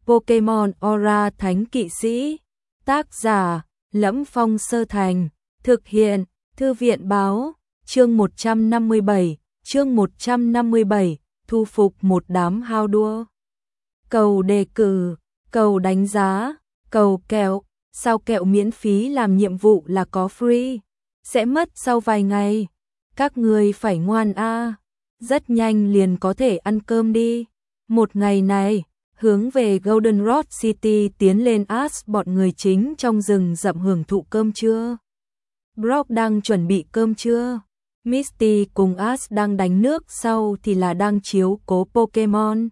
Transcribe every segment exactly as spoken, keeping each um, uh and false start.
Pokemon Aura Thánh Kỵ Sĩ. Tác giả: Lẫm Phong Sơ Thành. Thực hiện: Thư viện báo. Chương một trăm năm mươi bảy. Chương một trăm năm mươi bảy. Thu phục một đám hao đua. Cầu đề cử, cầu đánh giá, cầu kẹo. Sao kẹo miễn phí làm nhiệm vụ là có free? Sẽ mất sau vài ngày. Các người phải ngoan a. Rất nhanh liền có thể ăn cơm đi. Một ngày này, hướng về Goldenrod City tiến lên Ash bọn người chính trong rừng rậm hưởng thụ cơm trưa. Brock đang chuẩn bị cơm trưa. Misty cùng Ash đang đánh nước, sau thì là đang chiếu cố Pokemon.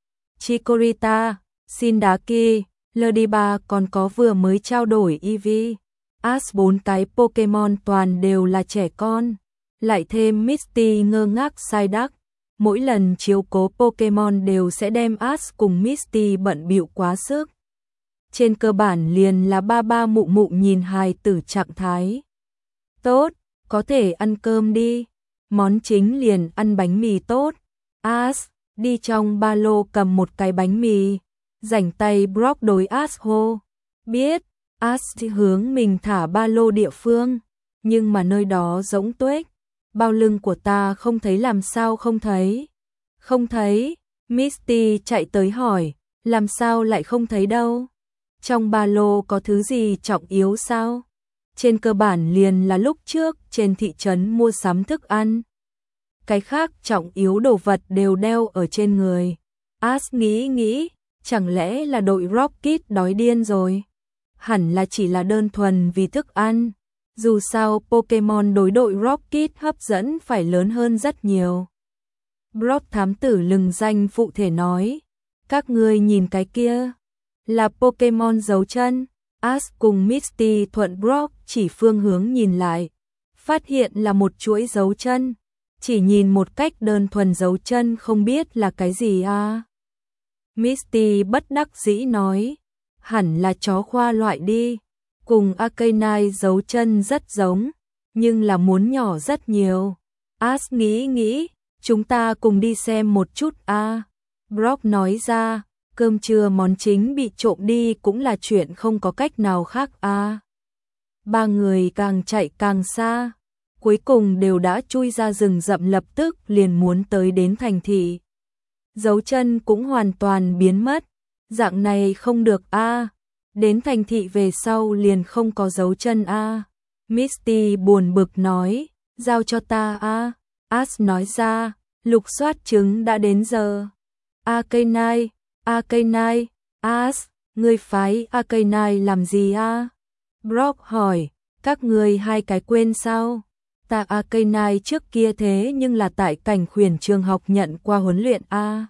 Chikorita, Sindaki, Lediba còn có vừa mới trao đổi Eevee. Ash bốn cái Pokemon toàn đều là trẻ con. Lại thêm Misty ngơ ngác Psyduck. Mỗi lần chiếu cố Pokemon đều sẽ đem Ash cùng Misty bận bịu quá sức. Trên cơ bản liền là ba ba mụ mụ nhìn hài tử trạng thái. Tốt, có thể ăn cơm đi. Món chính liền ăn bánh mì tốt. Ash đi trong ba lô cầm một cái bánh mì. Rảnh tay Brock đối Ash hô. Biết. Ash thì hướng mình thả ba lô địa phương. Nhưng mà nơi đó rỗng tuếch. Bao lưng của ta không thấy, làm sao không thấy? Không thấy. Misty chạy tới hỏi. Làm sao lại không thấy đâu? Trong ba lô có thứ gì trọng yếu sao? Trên cơ bản liền là lúc trước trên thị trấn mua sắm thức ăn. Cái khác trọng yếu đồ vật đều đeo ở trên người. Ash nghĩ nghĩ, chẳng lẽ là đội Rocket đói điên rồi? Hẳn là chỉ là đơn thuần vì thức ăn. Dù sao Pokemon đối đội Rocket hấp dẫn phải lớn hơn rất nhiều. Brock thám tử lừng danh phụ thể nói. Các ngươi nhìn cái kia. Là Pokemon dấu chân. Ash cùng Misty thuận Brock chỉ phương hướng nhìn lại. Phát hiện là một chuỗi dấu chân. Chỉ nhìn một cách đơn thuần dấu chân không biết là cái gì à. Misty bất đắc dĩ nói. Hẳn là chó khoa loại đi. Cùng Arcanine dấu chân rất giống. Nhưng là muốn nhỏ rất nhiều. Ash nghĩ nghĩ. Chúng ta cùng đi xem một chút à. Brock nói ra. Cơm trưa món chính bị trộm đi cũng là chuyện không có cách nào khác à. Ba người càng chạy càng xa. Cuối cùng đều đã chui ra rừng rậm, lập tức liền muốn tới đến thành thị. Dấu chân cũng hoàn toàn biến mất. Dạng này không được a. À. Đến thành thị về sau liền không có dấu chân a. À. Misty buồn bực nói. Giao cho ta a. À. Ash nói ra. Lục soát trứng đã đến giờ. Arcanine. Arcanine. Ash, ngươi phái Arcanine làm gì a? À? Brock hỏi. Các ngươi hai cái quên sao? Ta Arcanine trước kia thế nhưng là tại cảnh khuyển trường học nhận qua huấn luyện a. À?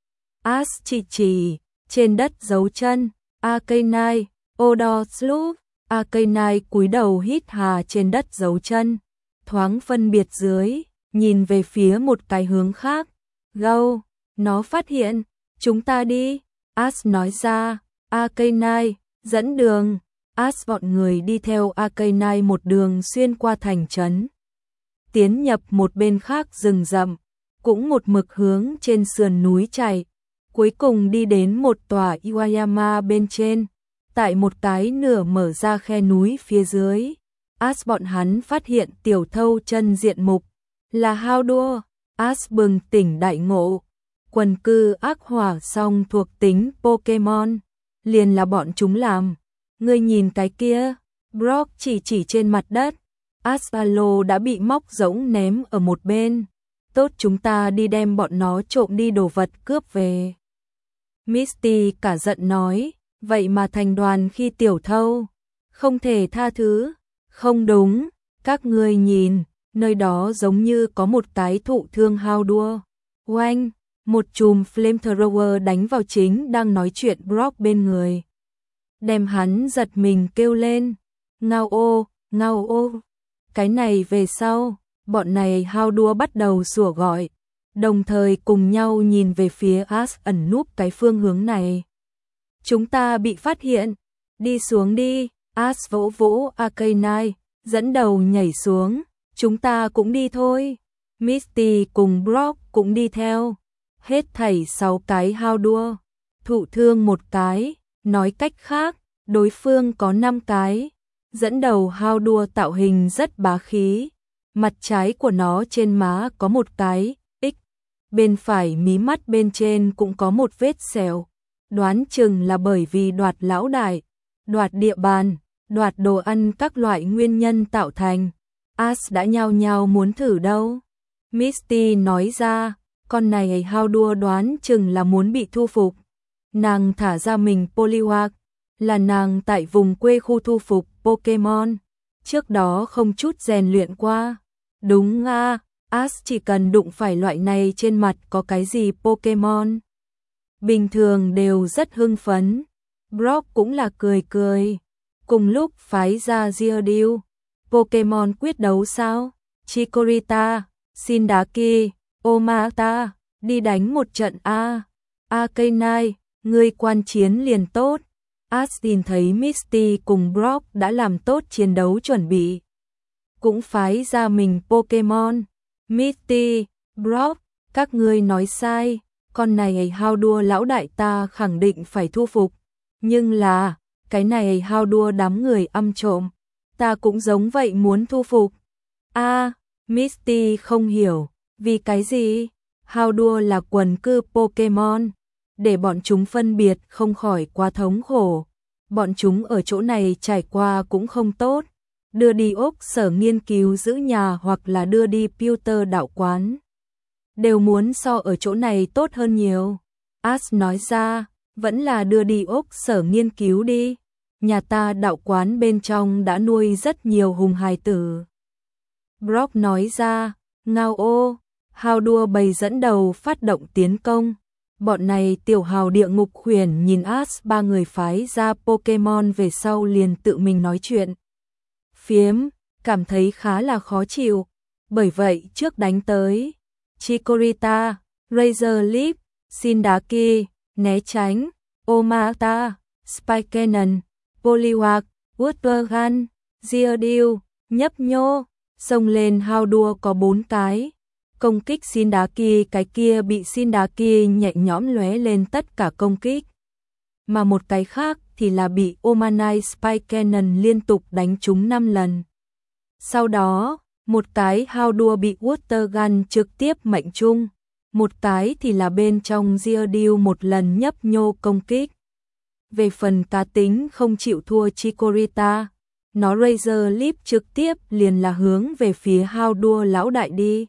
Ash chỉ chỉ. Trên đất dấu chân. Arcanine. Odosloof. Arcanine cúi đầu hít hà trên đất dấu chân. Thoáng phân biệt dưới. Nhìn về phía một cái hướng khác. Go. Nó phát hiện. Chúng ta đi. Ash nói ra. Arcanine. Dẫn đường. Ash bọn người đi theo Arcanine một đường xuyên qua thành trấn. Tiến nhập một bên khác rừng rậm. Cũng một mực hướng trên sườn núi chạy. Cuối cùng đi đến một tòa Iwayama bên trên. Tại một cái nửa mở ra khe núi phía dưới. Ash bọn hắn phát hiện tiểu thâu chân diện mục. Là hao đua. Ash bừng tỉnh đại ngộ. Quần cư ác hỏa song thuộc tính Pokemon. Liền là bọn chúng làm. Ngươi nhìn cái kia. Brock chỉ chỉ trên mặt đất. Asalo đã bị móc rỗng ném ở một bên. Tốt, chúng ta đi đem bọn nó trộm đi đồ vật cướp về. Misty cả giận nói. Vậy mà thành đoàn khi tiểu thâu. Không thể tha thứ. Không đúng. Các ngươi nhìn. Nơi đó giống như có một cái thụ thương hao đua. Oanh. Một chùm flamethrower đánh vào chính đang nói chuyện Brock bên người. Đem hắn giật mình kêu lên. Ngao ô, ngao ô. Cái này về sau, bọn này hao đua bắt đầu sủa gọi. Đồng thời cùng nhau nhìn về phía Ash ẩn núp cái phương hướng này. Chúng ta bị phát hiện. Đi xuống đi. Ash vỗ vỗ Arcanine, dẫn đầu nhảy xuống. Chúng ta cũng đi thôi. Misty cùng Brock cũng đi theo. Hết thảy sáu cái hao đua. thụ thương một cái, nói cách khác, đối phương có năm cái. Dẫn đầu hao đua tạo hình rất bá khí, mặt trái của nó trên má có một cái X, bên phải mí mắt bên trên cũng có một vết sẹo, đoán chừng là bởi vì đoạt lão đại, đoạt địa bàn, đoạt đồ ăn các loại nguyên nhân tạo thành. Ash đã nhao nhao muốn thử đâu. Misty nói ra, con này hao đua đoán chừng là muốn bị thu phục. Nàng thả ra mình Poliwag, là nàng tại vùng quê khu thu phục Pokemon, trước đó không chút rèn luyện qua. Đúng à, Ash chỉ cần đụng phải loại này trên mặt có cái gì Pokemon bình thường đều rất hưng phấn. Brock cũng là cười cười. Cùng lúc phái ra Geodude, Pokemon quyết đấu sao? Chikorita, Sindaki, Omata, đi đánh một trận a. Arcanine, ngươi quan chiến liền tốt. Ash nhìn thấy Misty cùng Brock đã làm tốt chiến đấu chuẩn bị, cũng phái ra mình Pokemon. Misty, Brock, các ngươi nói sai, con này hao đua lão đại ta khẳng định phải thu phục, nhưng là, cái này hao đua đám người âm trộm, ta cũng giống vậy muốn thu phục. A, à, Misty không hiểu, vì cái gì? Hao đua là quần cư Pokemon, để bọn chúng phân biệt không khỏi quá thống khổ. Bọn chúng ở chỗ này trải qua cũng không tốt, đưa đi ốc sở nghiên cứu giữ nhà hoặc là đưa đi Pewter đạo quán, đều muốn so ở chỗ này tốt hơn nhiều. Ash nói ra, vẫn là đưa đi ốc sở nghiên cứu đi, nhà ta đạo quán bên trong đã nuôi rất nhiều hùng hài tử. Brock nói ra, ngao ô, hao đua bầy dẫn đầu phát động tiến công. Bọn này tiểu hào địa ngục khuyển nhìn Ash ba người phái ra Pokemon về sau liền tự mình nói chuyện phiếm, cảm thấy khá là khó chịu, bởi vậy trước đánh tới. Chikorita, Razor Leaf, Sindaki, né tránh, Omata, Spike Cannon, Poliwag, Water Gun, Geodude, nhấp nhô, xông lên hao đua có bốn cái. Công kích Sindaki cái kia bị Sindaki nhẹ nhõm lóe lên tất cả công kích. Mà một cái khác thì là bị Omanite Spike Cannon liên tục đánh trúng năm lần. Sau đó, một cái hao đua bị Water Gun trực tiếp mệnh trung, một cái thì là bên trong Geodude một lần nhấp nhô công kích. Về phần cá tính không chịu thua Chikorita, nó Razor Leaf trực tiếp liền là hướng về phía hao đua lão đại đi.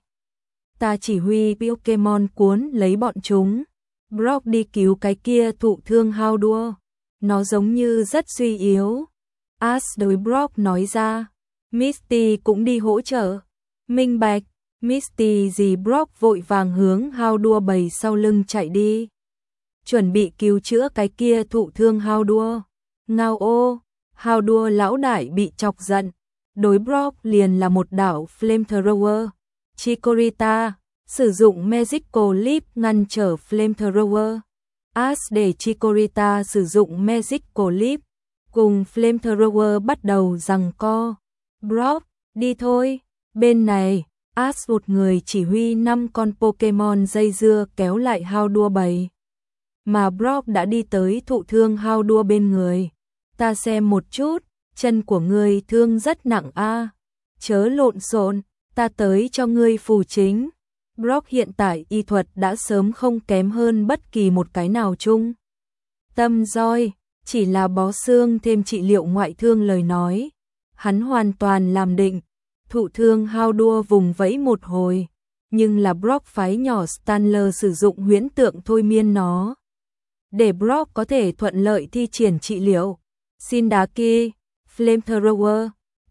Ta chỉ huy Pokemon cuốn lấy bọn chúng. Brock đi cứu cái kia thụ thương hao đua, nó giống như rất suy yếu. Ash đối Brock nói ra, Misty cũng đi hỗ trợ. Minh bạch, Misty dì Brock vội vàng hướng hao đua bầy sau lưng chạy đi, chuẩn bị cứu chữa cái kia thụ thương hao đua. Ngao ô, hao đua lão đại bị chọc giận, đối Brock liền là một đảo Flamethrower. Chikorita sử dụng Magical Leap ngăn trở Flamethrower. Ash để Chikorita sử dụng Magical Leap, cùng Flamethrower bắt đầu giằng co. Brock, đi thôi. Bên này, Ash một người chỉ huy năm con Pokemon dây dưa kéo lại hao đua bầy. Mà Brock đã đi tới thụ thương hao đua bên người. Ta xem một chút, chân của ngươi thương rất nặng a. Chớ lộn xộn, ta tới cho ngươi phù chính. Brock hiện tại y thuật đã sớm không kém hơn bất kỳ một cái nào chung. Tâm roi, chỉ là bó xương thêm trị liệu ngoại thương lời nói. Hắn hoàn toàn làm định, thụ thương hao đua vùng vẫy một hồi, nhưng là Brock phái nhỏ Stanler sử dụng huyễn tượng thôi miên nó, để Brock có thể thuận lợi thi triển trị liệu. Sindaki, Flamethrower,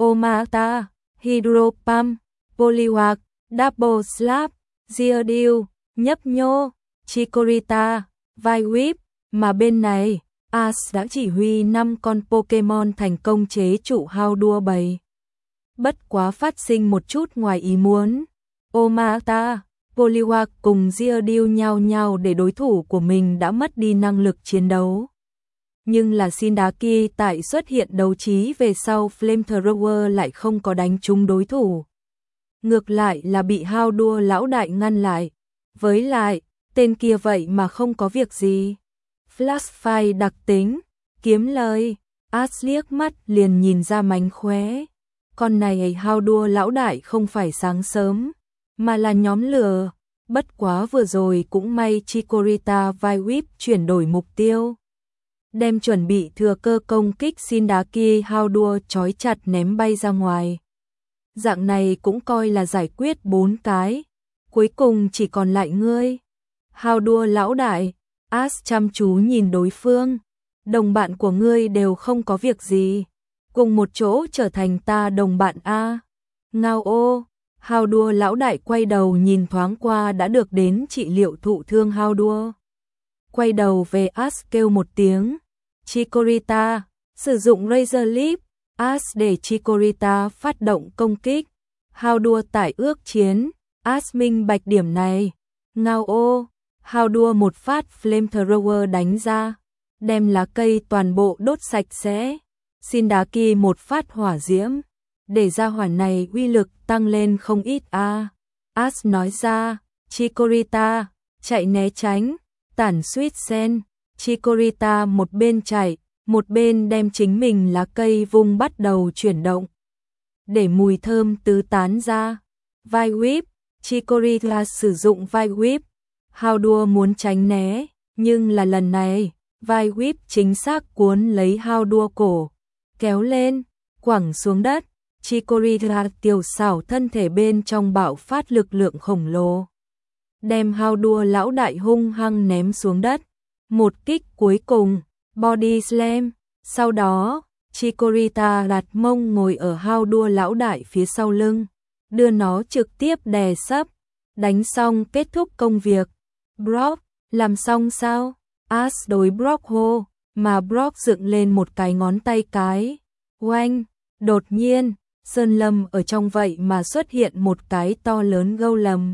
Omata, Hydro Pump, Poliwag, Double Slap, Geodude, nhấp nhô, Chikorita, vai whip, mà bên này, Ash đã chỉ huy năm con Pokemon thành công chế trụ hao đua bầy. Bất quá phát sinh một chút ngoài ý muốn. Omata, Poliwag cùng Geodude nhau nhau để đối thủ của mình đã mất đi năng lực chiến đấu. Nhưng là Sindaki tại xuất hiện đấu trí về sau Flamethrower lại không có đánh trúng đối thủ. Ngược lại là bị hao đua lão đại ngăn lại. Với lại, tên kia vậy mà không có việc gì. Flash file đặc tính, kiếm lời. As liếc mắt liền nhìn ra mánh khóe. Con này hao đua lão đại không phải sáng sớm, mà là nhóm lừa. Bất quá vừa rồi cũng may Chikorita vai whip chuyển đổi mục tiêu. Đem chuẩn bị thừa cơ công kích Shindaki hao đua trói chặt ném bay ra ngoài. Dạng này cũng coi là giải quyết bốn cái. Cuối cùng chỉ còn lại ngươi. Hao đua lão đại, As chăm chú nhìn đối phương. Đồng bạn của ngươi đều không có việc gì. Cùng một chỗ trở thành ta đồng bạn A. Ngao ô, hao đua lão đại quay đầu nhìn thoáng qua đã được đến trị liệu thụ thương hao đua. Quay đầu về As kêu một tiếng. Chikorita, sử dụng Razor Leaf, As để Chikorita phát động công kích. Hao đua tải ước chiến, As minh bạch điểm này. Ngao ô, hao đua một phát Flamethrower đánh ra, đem lá cây toàn bộ đốt sạch sẽ. Shindaki một phát hỏa diễm, để ra hỏa này uy lực tăng lên không ít a. À. As nói ra, Chikorita, chạy né tránh, tản suýt sen. Chikorita một bên chạy, một bên đem chính mình lá cây vung bắt đầu chuyển động. Để mùi thơm tứ tán ra. Vai whip, Chikorita sử dụng vai whip. Hao đua muốn tránh né, nhưng là lần này, vai whip chính xác cuốn lấy hao đua cổ. Kéo lên, quẳng xuống đất. Chikorita tiểu xảo thân thể bên trong bạo phát lực lượng khổng lồ. Đem hao đua lão đại hung hăng ném xuống đất. Một kích cuối cùng, body slam. Sau đó, Chikorita đặt mông ngồi ở hao đua lão đại phía sau lưng. Đưa nó trực tiếp đè sấp. Đánh xong kết thúc công việc. Brock, làm xong sao? As đối Brock hô, mà Brock dựng lên một cái ngón tay cái. Oanh, đột nhiên, sơn lâm ở trong vậy mà xuất hiện một cái to lớn gâu lầm.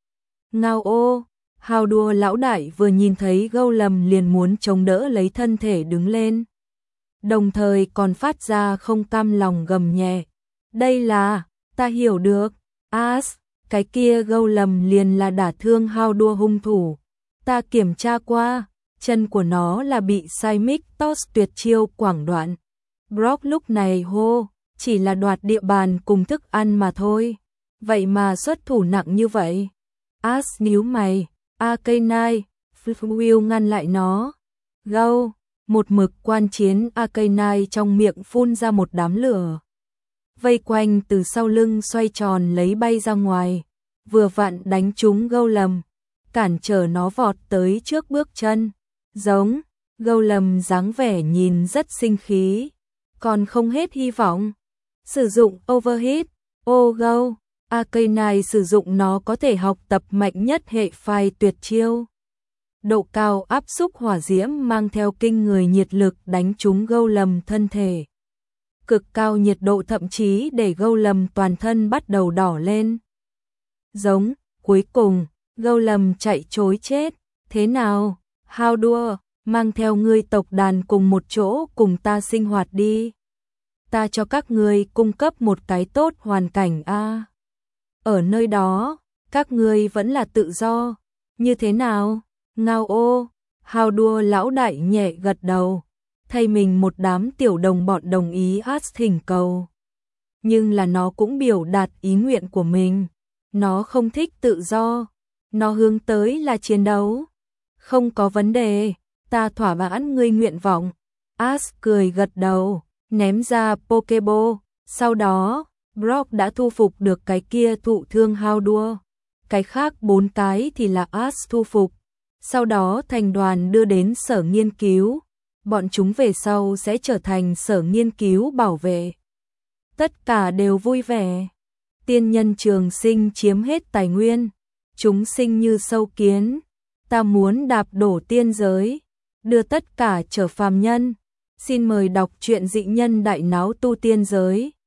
Ngao ô, hao đua lão đại vừa nhìn thấy gâu lầm liền muốn chống đỡ lấy thân thể đứng lên. Đồng thời còn phát ra không cam lòng gầm nhẹ. Đây là, ta hiểu được, As, cái kia gâu lầm liền là đả thương hao đua hung thủ. Ta kiểm tra qua, chân của nó là bị Seismic Toss tuyệt chiêu quảng đoạn. Brock lúc này hô, chỉ là đoạt địa bàn cùng thức ăn mà thôi. Vậy mà xuất thủ nặng như vậy. As níu mày, Arcanine, Will ngăn lại nó. Gâu, một mực quan chiến Arcanine trong miệng phun ra một đám lửa. Vây quanh từ sau lưng xoay tròn lấy bay ra ngoài. Vừa vặn đánh trúng gâu lầm, cản trở nó vọt tới trước bước chân. Giống, gâu lầm dáng vẻ nhìn rất sinh khí. Còn không hết hy vọng. Sử dụng overhit, ô gâu. Arcanine sử dụng nó có thể học tập mạnh nhất hệ phai tuyệt chiêu. Độ cao áp xúc hỏa diễm mang theo kinh người nhiệt lực đánh trúng gâu lầm thân thể. Cực cao nhiệt độ thậm chí để gâu lầm toàn thân bắt đầu đỏ lên. Giống, cuối cùng, gâu lầm chạy trối chết. Thế nào, hao đua, mang theo ngươi tộc đàn cùng một chỗ cùng ta sinh hoạt đi. Ta cho các ngươi cung cấp một cái tốt hoàn cảnh a. À. Ở nơi đó, các ngươi vẫn là tự do. Như thế nào? Ngao ô, hao đua lão đại nhẹ gật đầu. Thay mình một đám tiểu đồng bọn đồng ý As thỉnh cầu. Nhưng là nó cũng biểu đạt ý nguyện của mình. Nó không thích tự do. Nó hướng tới là chiến đấu. Không có vấn đề, ta thỏa mãn ngươi nguyện vọng. As cười gật đầu, ném ra Pokeball. Sau đó, Brock đã thu phục được cái kia thụ thương hao đua. Cái khác bốn cái thì là As thu phục. Sau đó thành đoàn đưa đến sở nghiên cứu. Bọn chúng về sau sẽ trở thành sở nghiên cứu bảo vệ. Tất cả đều vui vẻ. Tiên nhân trường sinh chiếm hết tài nguyên. Chúng sinh như sâu kiến. Ta muốn đạp đổ tiên giới. Đưa tất cả trở phàm nhân. Xin mời đọc truyện dị nhân đại náo tu tiên giới.